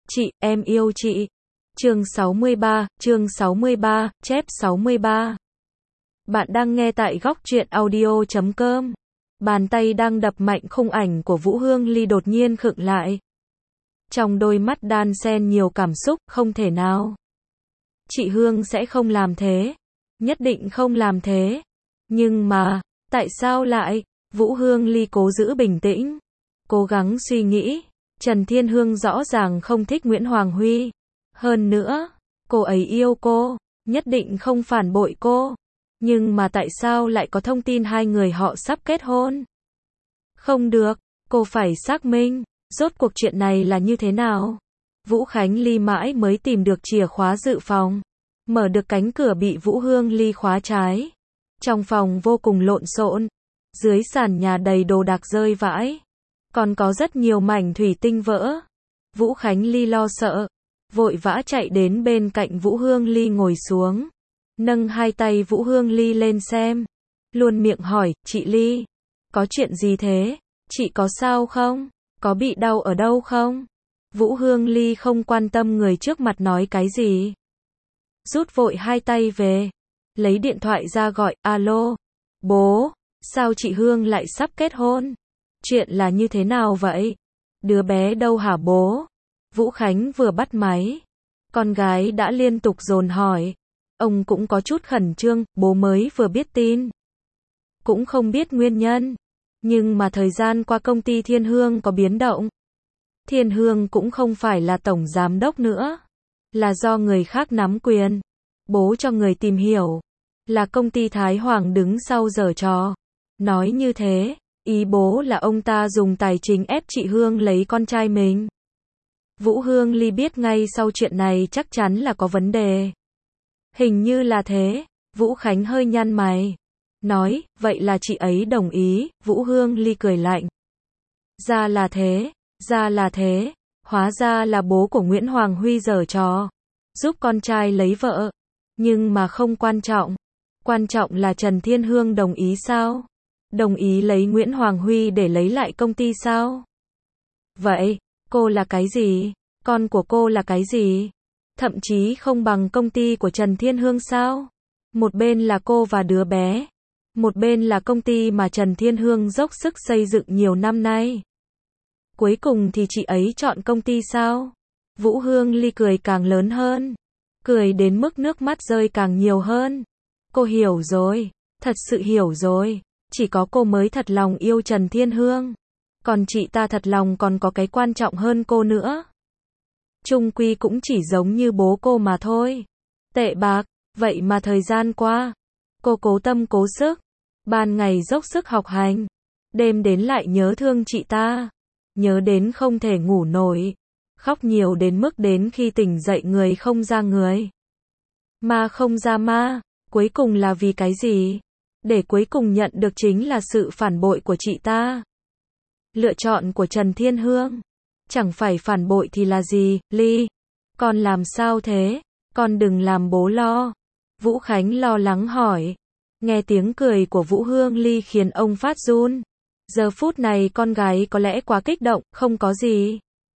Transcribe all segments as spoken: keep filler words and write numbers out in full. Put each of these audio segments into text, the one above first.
Chị, em yêu chị. Chương sáu mươi ba, chương sáu mươi ba, chép sáu mươi ba. Bạn đang nghe tại góc truyện audio chấm com. Bàn tay đang đập mạnh khung ảnh của Vũ Hương Ly đột nhiên khựng lại. Trong đôi mắt đan xen nhiều cảm xúc, không thể nào. Chị Hương sẽ không làm thế. Nhất định không làm thế. Nhưng mà, tại sao lại? Vũ Hương Ly cố giữ bình tĩnh. Cố gắng suy nghĩ. Trần Thiên Hương rõ ràng không thích Nguyễn Hoàng Huy. Hơn nữa, cô ấy yêu cô, nhất định không phản bội cô. Nhưng mà tại sao lại có thông tin hai người họ sắp kết hôn? Không được, cô phải xác minh, rốt cuộc chuyện này là như thế nào? Vũ Khánh Ly mãi mới tìm được chìa khóa dự phòng. Mở được cánh cửa bị Vũ Hương Ly khóa trái. Trong phòng vô cùng lộn xộn. Dưới sàn nhà đầy đồ đạc rơi vãi. Còn có rất nhiều mảnh thủy tinh vỡ. Vũ Khánh Ly lo sợ. Vội vã chạy đến bên cạnh Vũ Hương Ly ngồi xuống. Nâng hai tay Vũ Hương Ly lên xem. Luôn miệng hỏi, chị Ly. Có chuyện gì thế? Chị có sao không? Có bị đau ở đâu không? Vũ Hương Ly không quan tâm người trước mặt nói cái gì. Rút vội hai tay về. Lấy điện thoại ra gọi, alo. Bố, sao chị Hương lại sắp kết hôn? Chuyện là như thế nào vậy? Đứa bé đâu hả bố? Vũ Khánh vừa bắt máy. Con gái đã liên tục dồn hỏi. Ông cũng có chút khẩn trương, bố mới vừa biết tin. Cũng không biết nguyên nhân. Nhưng mà thời gian qua công ty Thiên Hương có biến động. Thiên Hương cũng không phải là tổng giám đốc nữa. Là do người khác nắm quyền. Bố cho người tìm hiểu. Là công ty Thái Hoàng đứng sau giở trò. Nói như thế, ý bố là ông ta dùng tài chính ép chị Hương lấy con trai mình. Vũ Hương Ly biết ngay sau chuyện này chắc chắn là có vấn đề. Hình như là thế. Vũ Khánh hơi nhăn mày. Nói, vậy là chị ấy đồng ý. Vũ Hương Ly cười lạnh. Ra là thế, ra là thế. Hóa ra là bố của Nguyễn Hoàng Huy giở trò. Giúp con trai lấy vợ. Nhưng mà không quan trọng. Quan trọng là Trần Thiên Hương đồng ý sao? Đồng ý lấy Nguyễn Hoàng Huy để lấy lại công ty sao? Vậy, cô là cái gì? Con của cô là cái gì? Thậm chí không bằng công ty của Trần Thiên Hương sao? Một bên là cô và đứa bé. Một bên là công ty mà Trần Thiên Hương dốc sức xây dựng nhiều năm nay. Cuối cùng thì chị ấy chọn công ty sao? Vũ Hương Ly cười càng lớn hơn. Cười đến mức nước mắt rơi càng nhiều hơn. Cô hiểu rồi. Thật sự hiểu rồi. Chỉ có cô mới thật lòng yêu Trần Thiên Hương. Còn chị ta thật lòng còn có cái quan trọng hơn cô nữa. Chung quy cũng chỉ giống như bố cô mà thôi. Tệ bạc. Vậy mà thời gian qua, cô cố tâm cố sức. Ban ngày dốc sức học hành. Đêm đến lại nhớ thương chị ta. Nhớ đến không thể ngủ nổi. Khóc nhiều đến mức đến khi tỉnh dậy người không ra người. Ma không ra ma. Cuối cùng là vì cái gì? Để cuối cùng nhận được chính là sự phản bội của chị ta. Lựa chọn của Trần Thiên Hương. Chẳng phải phản bội thì là gì, Ly? Con làm sao thế? Con đừng làm bố lo. Vũ Khánh lo lắng hỏi. Nghe tiếng cười của Vũ Hương Ly khiến ông phát run. Giờ phút này con gái có lẽ quá kích động, không có gì.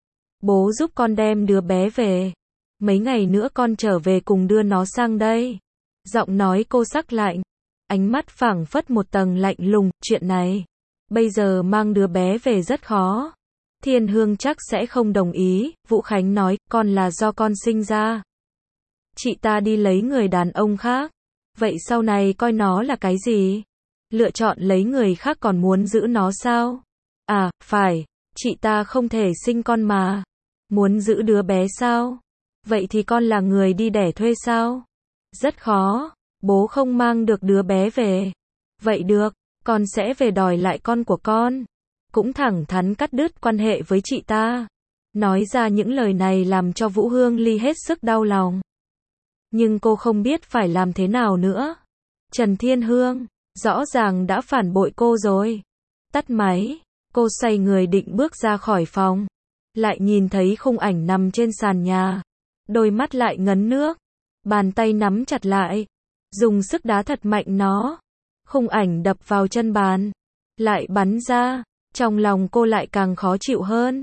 Bố giúp con đem đứa bé về. Mấy ngày nữa con trở về cùng đưa nó sang đây. Giọng nói cô sắc lạnh. Ánh mắt phảng phất một tầng lạnh lùng, chuyện này. Bây giờ mang đứa bé về rất khó. Thiên Hương chắc sẽ không đồng ý. Vũ Khánh nói, con là do con sinh ra. Chị ta đi lấy người đàn ông khác. Vậy sau này coi nó là cái gì? Lựa chọn lấy người khác còn muốn giữ nó sao? À, phải. Chị ta không thể sinh con mà. Muốn giữ đứa bé sao? Vậy thì con là người đi đẻ thuê sao? Rất khó. Bố không mang được đứa bé về. Vậy được, con sẽ về đòi lại con của con. Cũng thẳng thắn cắt đứt quan hệ với chị ta. Nói ra những lời này làm cho Vũ Hương Ly hết sức đau lòng. Nhưng cô không biết phải làm thế nào nữa. Trần Thiên Hương, rõ ràng đã phản bội cô rồi. Tắt máy, cô xoay người định bước ra khỏi phòng. Lại nhìn thấy khung ảnh nằm trên sàn nhà. Đôi mắt lại ngấn nước. Bàn tay nắm chặt lại. Dùng sức đá thật mạnh nó. Khung ảnh đập vào chân bàn. Lại bắn ra. Trong lòng cô lại càng khó chịu hơn.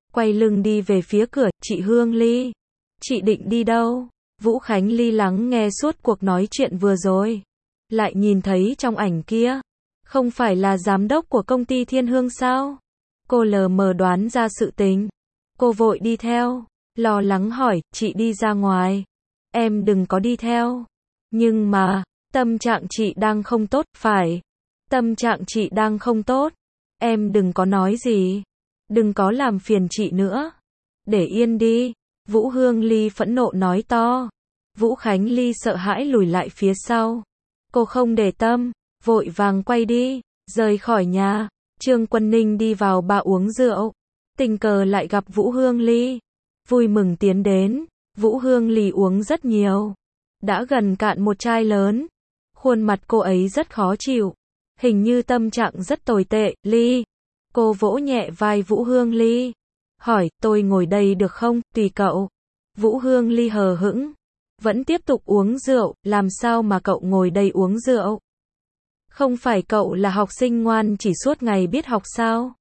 quay lưng đi về phía cửa, chị Hương Ly. Chị định đi đâu? Vũ Khánh Ly lắng nghe suốt cuộc nói chuyện vừa rồi. Lại nhìn thấy trong ảnh kia. Không phải là giám đốc của công ty Thiên Hương sao? Cô lờ mờ đoán ra sự tình. Cô vội đi theo. Lo lắng hỏi, chị đi ra ngoài. Em đừng có đi theo. Nhưng mà, tâm trạng chị đang không tốt, phải. Tâm trạng chị đang không tốt. Em đừng có nói gì. Đừng có làm phiền chị nữa. Để yên đi. Vũ Hương Ly phẫn nộ nói to. Vũ Khánh Ly sợ hãi lùi lại phía sau. Cô không để tâm, vội vàng quay đi, rời khỏi nhà. Trương Quân Ninh đi vào bar uống rượu. Tình cờ lại gặp Vũ Hương Ly. Vui mừng tiến đến. Vũ Hương Ly uống rất nhiều. Đã gần cạn một chai lớn. Khuôn mặt cô ấy rất khó chịu. Hình như tâm trạng rất tồi tệ. Ly. Cô vỗ nhẹ vai Vũ Hương Ly. Hỏi, tôi ngồi đây được không, tùy cậu. Vũ Hương Ly hờ hững. Vẫn tiếp tục uống rượu, làm sao mà cậu ngồi đây uống rượu? Không phải cậu là học sinh ngoan chỉ suốt ngày biết học sao?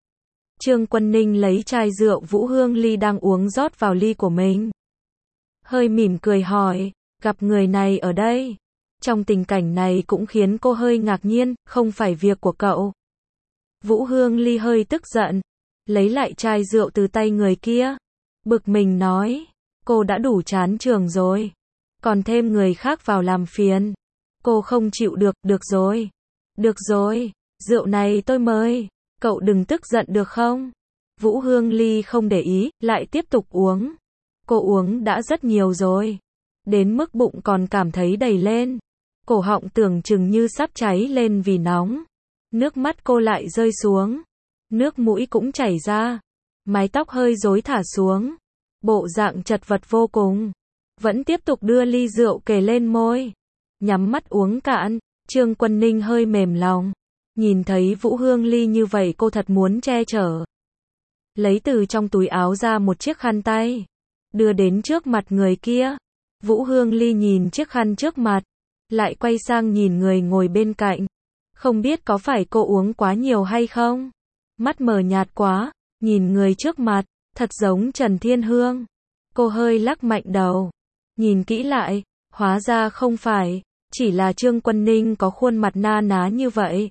Trương Quân Ninh lấy chai rượu Vũ Hương Ly đang uống rót vào ly của mình. Hơi mỉm cười hỏi, gặp người này ở đây. Trong tình cảnh này cũng khiến cô hơi ngạc nhiên, không phải việc của cậu. Vũ Hương Ly hơi tức giận, lấy lại chai rượu từ tay người kia. Bực mình nói, cô đã đủ chán trường rồi. Còn thêm người khác vào làm phiền. Cô không chịu được, được rồi. Được rồi, rượu này tôi mời. Cậu đừng tức giận được không? Vũ Hương Ly không để ý, lại tiếp tục uống. Cô uống đã rất nhiều rồi. Đến mức bụng còn cảm thấy đầy lên. Cổ họng tưởng chừng như sắp cháy lên vì nóng. Nước mắt cô lại rơi xuống. Nước mũi cũng chảy ra. Mái tóc hơi rối thả xuống. Bộ dạng chật vật vô cùng. Vẫn tiếp tục đưa ly rượu kề lên môi. Nhắm mắt uống cạn. Trương Quân Ninh hơi mềm lòng. Nhìn thấy Vũ Hương Ly như vậy cô thật muốn che chở. Lấy từ trong túi áo ra một chiếc khăn tay. Đưa đến trước mặt người kia. Vũ Hương Ly nhìn chiếc khăn trước mặt. Lại quay sang nhìn người ngồi bên cạnh. Không biết có phải cô uống quá nhiều hay không? Mắt mờ nhạt quá. Nhìn người trước mặt. Thật giống Trần Thiên Hương. Cô hơi lắc mạnh đầu. Nhìn kỹ lại. Hóa ra không phải. Chỉ là Trương Quân Ninh có khuôn mặt na ná như vậy.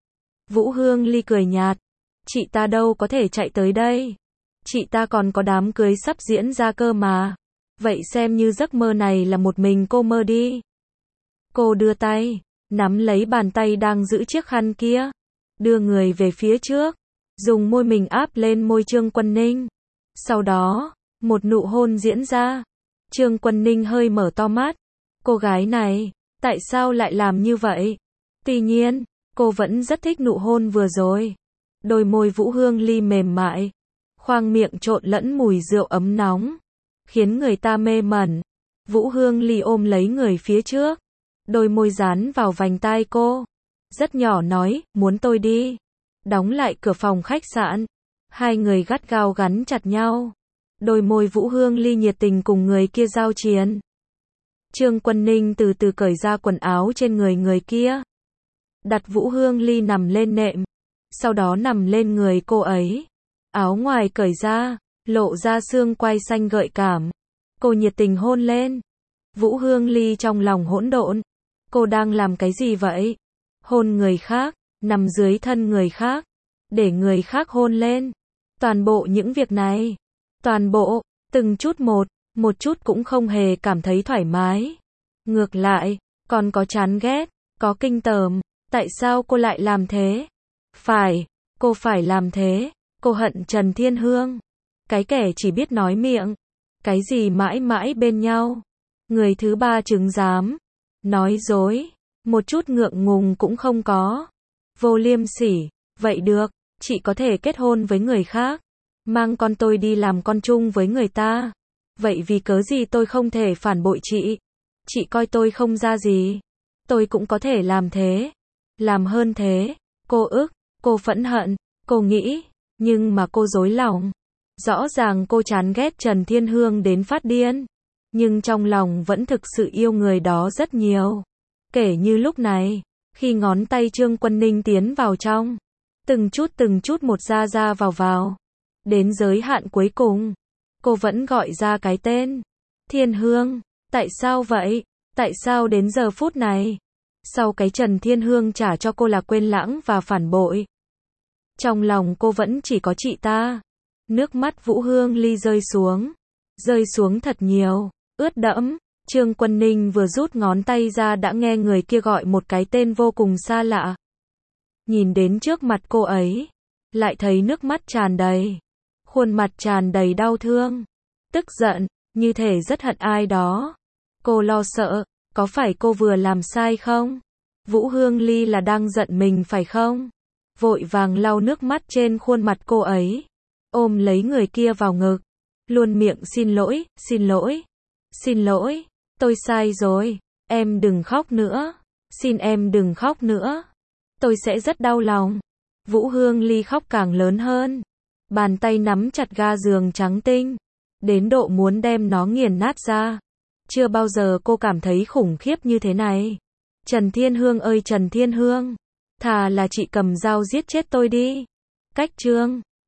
Vũ Hương Ly cười nhạt. Chị ta đâu có thể chạy tới đây. Chị ta còn có đám cưới sắp diễn ra cơ mà. Vậy xem như giấc mơ này là một mình cô mơ đi. Cô đưa tay. Nắm lấy bàn tay đang giữ chiếc khăn kia. Đưa người về phía trước. Dùng môi mình áp lên môi Trương Quân Ninh. Sau đó, một nụ hôn diễn ra. Trương Quân Ninh hơi mở to mắt. Cô gái này, tại sao lại làm như vậy? Tuy nhiên, cô vẫn rất thích nụ hôn vừa rồi. Đôi môi Vũ Hương Ly mềm mại. Khoang miệng trộn lẫn mùi rượu ấm nóng. Khiến người ta mê mẩn. Vũ Hương Ly ôm lấy người phía trước. Đôi môi dán vào vành tai cô. Rất nhỏ nói, muốn tôi đi. Đóng lại cửa phòng khách sạn. Hai người gắt gao gắn chặt nhau. Đôi môi Vũ Hương Ly nhiệt tình cùng người kia giao chiến. Trương Quân Ninh từ từ cởi ra quần áo trên người người kia. Đặt Vũ Hương Ly nằm lên nệm. Sau đó nằm lên người cô ấy. Áo ngoài cởi ra, lộ ra xương quai xanh gợi cảm. Cô nhiệt tình hôn lên. Vũ Hương Ly trong lòng hỗn độn. Cô đang làm cái gì vậy? Hôn người khác, nằm dưới thân người khác, để người khác hôn lên. Toàn bộ những việc này, toàn bộ, từng chút một, một chút cũng không hề cảm thấy thoải mái. Ngược lại, còn có chán ghét, có kinh tởm. Tại sao cô lại làm thế? Phải, cô phải làm thế. Cô hận Trần Thiên Hương. Cái kẻ chỉ biết nói miệng. Cái gì mãi mãi bên nhau. Người thứ ba chứng giám. Nói dối. Một chút ngượng ngùng cũng không có. Vô liêm sỉ. Vậy được, chị có thể kết hôn với người khác. Mang con tôi đi làm con chung với người ta. Vậy vì cớ gì tôi không thể phản bội chị? Chị coi tôi không ra gì. Tôi cũng có thể làm thế. Làm hơn thế. Cô ức, cô phẫn hận, cô nghĩ. Nhưng mà cô dối lòng. Rõ ràng cô chán ghét Trần Thiên Hương đến phát điên. Nhưng trong lòng vẫn thực sự yêu người đó rất nhiều. Kể như lúc này, khi ngón tay Trương Quân Ninh tiến vào trong. Từng chút từng chút một ra ra vào vào. Đến giới hạn cuối cùng, cô vẫn gọi ra cái tên. Thiên Hương, tại sao vậy? Tại sao đến giờ phút này? Sau cái Trần Thiên Hương trả cho cô là quên lãng và phản bội. Trong lòng cô vẫn chỉ có chị ta. Nước mắt Vũ Hương Ly rơi xuống. Rơi xuống thật nhiều, ướt đẫm. Trương Quân Ninh vừa rút ngón tay ra đã nghe người kia gọi một cái tên vô cùng xa lạ. Nhìn đến trước mặt cô ấy, lại thấy nước mắt tràn đầy. Khuôn mặt tràn đầy đau thương, tức giận, như thể rất hận ai đó. Cô lo sợ, có phải cô vừa làm sai không? Vũ Hương Ly là đang giận mình phải không? Vội vàng lau nước mắt trên khuôn mặt cô ấy, ôm lấy người kia vào ngực, luôn miệng xin lỗi, xin lỗi, xin lỗi, tôi sai rồi, em đừng khóc nữa, xin em đừng khóc nữa, tôi sẽ rất đau lòng. Vũ Hương Ly khóc càng lớn hơn, bàn tay nắm chặt ga giường trắng tinh, đến độ muốn đem nó nghiền nát ra. Chưa bao giờ cô cảm thấy khủng khiếp như thế này. Trần Thiên Hương ơi Trần Thiên Hương, thà là chị cầm dao giết chết tôi đi. Cách chương